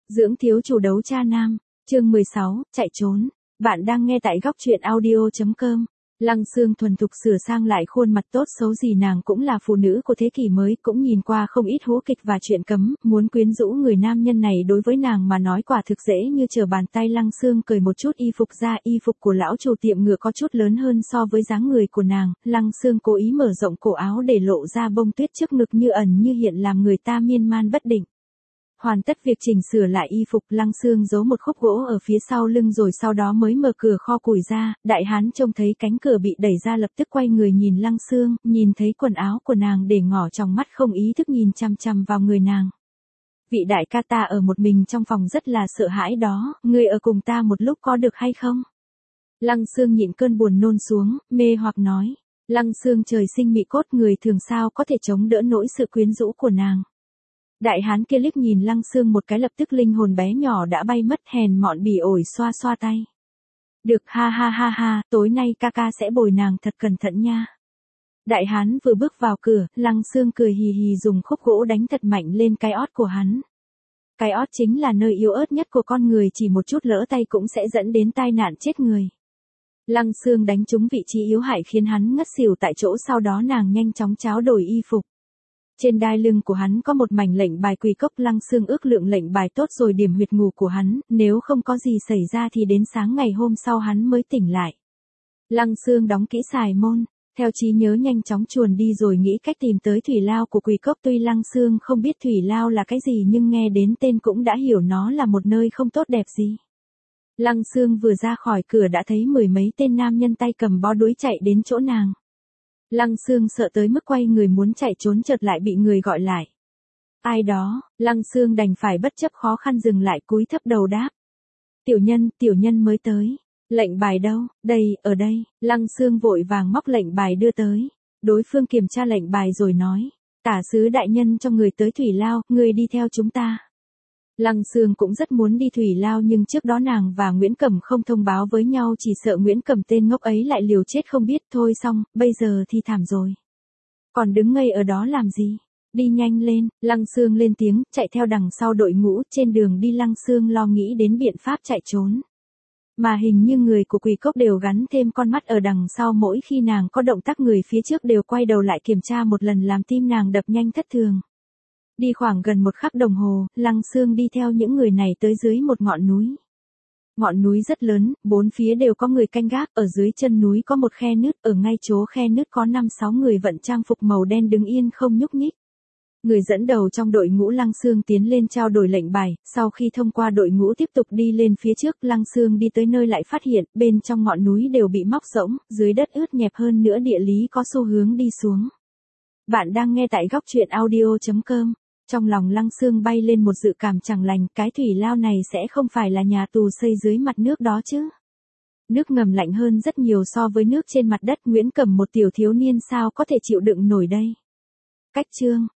Dưỡng thiếu chủ đấu cha nam, chương 16, chạy trốn. Bạn đang nghe tại góc truyện audio.com. Lăng Sương thuần thục sửa sang lại khuôn mặt tốt xấu gì nàng cũng là phụ nữ của thế kỷ mới, cũng nhìn qua không ít hố kịch và chuyện cấm, muốn quyến rũ người nam nhân này đối với nàng mà nói quả thực dễ như trở bàn tay. Lăng Sương cởi một chút y phục ra, y phục của lão chủ tiệm ngựa có chút lớn hơn so với dáng người của nàng, Lăng Sương cố ý mở rộng cổ áo để lộ ra bông tuyết trước ngực như ẩn như hiện làm người ta miên man bất định. Hoàn tất việc chỉnh sửa lại y phục, Lăng Sương giấu một khúc gỗ ở phía sau lưng rồi sau đó mới mở cửa kho củi ra. Đại hán trông thấy cánh cửa bị đẩy ra lập tức quay người nhìn Lăng Sương, nhìn thấy quần áo của nàng để ngỏ trong mắt không ý thức nhìn chằm chằm vào người nàng. Vị đại ca, ta ở một mình trong phòng rất là sợ hãi đó, ngươi ở cùng ta một lúc có được hay không? Lăng Sương nhịn cơn buồn nôn xuống, mê hoặc nói. Lăng Sương trời sinh mị cốt, người thường sao có thể chống đỡ nổi sự quyến rũ của nàng. Đại hán kia liếc nhìn Lăng Sương một cái lập tức linh hồn bé nhỏ đã bay mất, hèn mọn bỉ ổi xoa xoa tay. Được, ha ha ha ha, tối nay ca ca sẽ bồi nàng thật cẩn thận nha. Đại hán vừa bước vào cửa, Lăng Sương cười hì hì dùng khúc gỗ đánh thật mạnh lên cái ót của hắn. Cái ót chính là nơi yếu ớt nhất của con người, chỉ một chút lỡ tay cũng sẽ dẫn đến tai nạn chết người. Lăng Sương đánh trúng vị trí yếu hại khiến hắn ngất xỉu tại chỗ, sau đó nàng nhanh chóng tráo đổi y phục. Trên đai lưng của hắn có một mảnh lệnh bài quỳ cốc, Lăng Sương ước lượng lệnh bài tốt rồi điểm huyệt ngủ của hắn, nếu không có gì xảy ra thì đến sáng ngày hôm sau hắn mới tỉnh lại. Lăng Sương đóng kỹ xài môn, theo trí nhớ nhanh chóng chuồn đi rồi nghĩ cách tìm tới thủy lao của quỳ cốc. Tuy Lăng Sương không biết thủy lao là cái gì nhưng nghe đến tên cũng đã hiểu nó là một nơi không tốt đẹp gì. Lăng Sương vừa ra khỏi cửa đã thấy mười mấy tên nam nhân tay cầm bó đuối chạy đến chỗ nàng. Lăng Sương sợ tới mức quay người muốn chạy trốn, chợt lại bị người gọi lại. Ai đó? Lăng Sương đành phải bất chấp khó khăn dừng lại, cúi thấp đầu đáp. Tiểu nhân mới tới. Lệnh bài đâu? Đây, ở đây. Lăng Sương vội vàng móc lệnh bài đưa tới. Đối phương kiểm tra lệnh bài rồi nói. Tả sứ đại nhân cho người tới thủy lao, người đi theo chúng ta. Lăng Sương cũng rất muốn đi thủy lao nhưng trước đó nàng và Nguyễn Cẩm không thông báo với nhau, chỉ sợ Nguyễn Cẩm tên ngốc ấy lại liều chết không biết. Thôi xong, bây giờ thì thảm rồi. Còn đứng ngây ở đó làm gì? Đi nhanh lên, Lăng Sương lên tiếng, chạy theo đằng sau đội ngũ. Trên đường đi Lăng Sương lo nghĩ đến biện pháp chạy trốn. Mà hình như người của quỳ cốc đều gắn thêm con mắt ở đằng sau, mỗi khi nàng có động tác người phía trước đều quay đầu lại kiểm tra một lần làm tim nàng đập nhanh thất thường. Đi khoảng gần một khắc đồng hồ, Lăng Sương đi theo những người này tới dưới một ngọn núi. Ngọn núi rất lớn, bốn phía đều có người canh gác, ở dưới chân núi có một khe nứt, ở ngay chỗ khe nứt có 5-6 người vận trang phục màu đen đứng yên không nhúc nhích. Người dẫn đầu trong đội ngũ Lăng Sương tiến lên trao đổi lệnh bài, sau khi thông qua đội ngũ tiếp tục đi lên phía trước. Lăng Sương đi tới nơi lại phát hiện, bên trong ngọn núi đều bị móc rỗng, dưới đất ướt nhẹp, hơn nữa địa lý có xu hướng đi xuống. Bạn đang nghe tại góc truyện audio.com. Trong lòng Lăng Sương bay lên một dự cảm chẳng lành, cái thủy lao này sẽ không phải là nhà tù xây dưới mặt nước đó chứ. Nước ngầm lạnh hơn rất nhiều so với nước trên mặt đất, Nguyễn Cẩm một tiểu thiếu niên sao có thể chịu đựng nổi đây. Cách chương,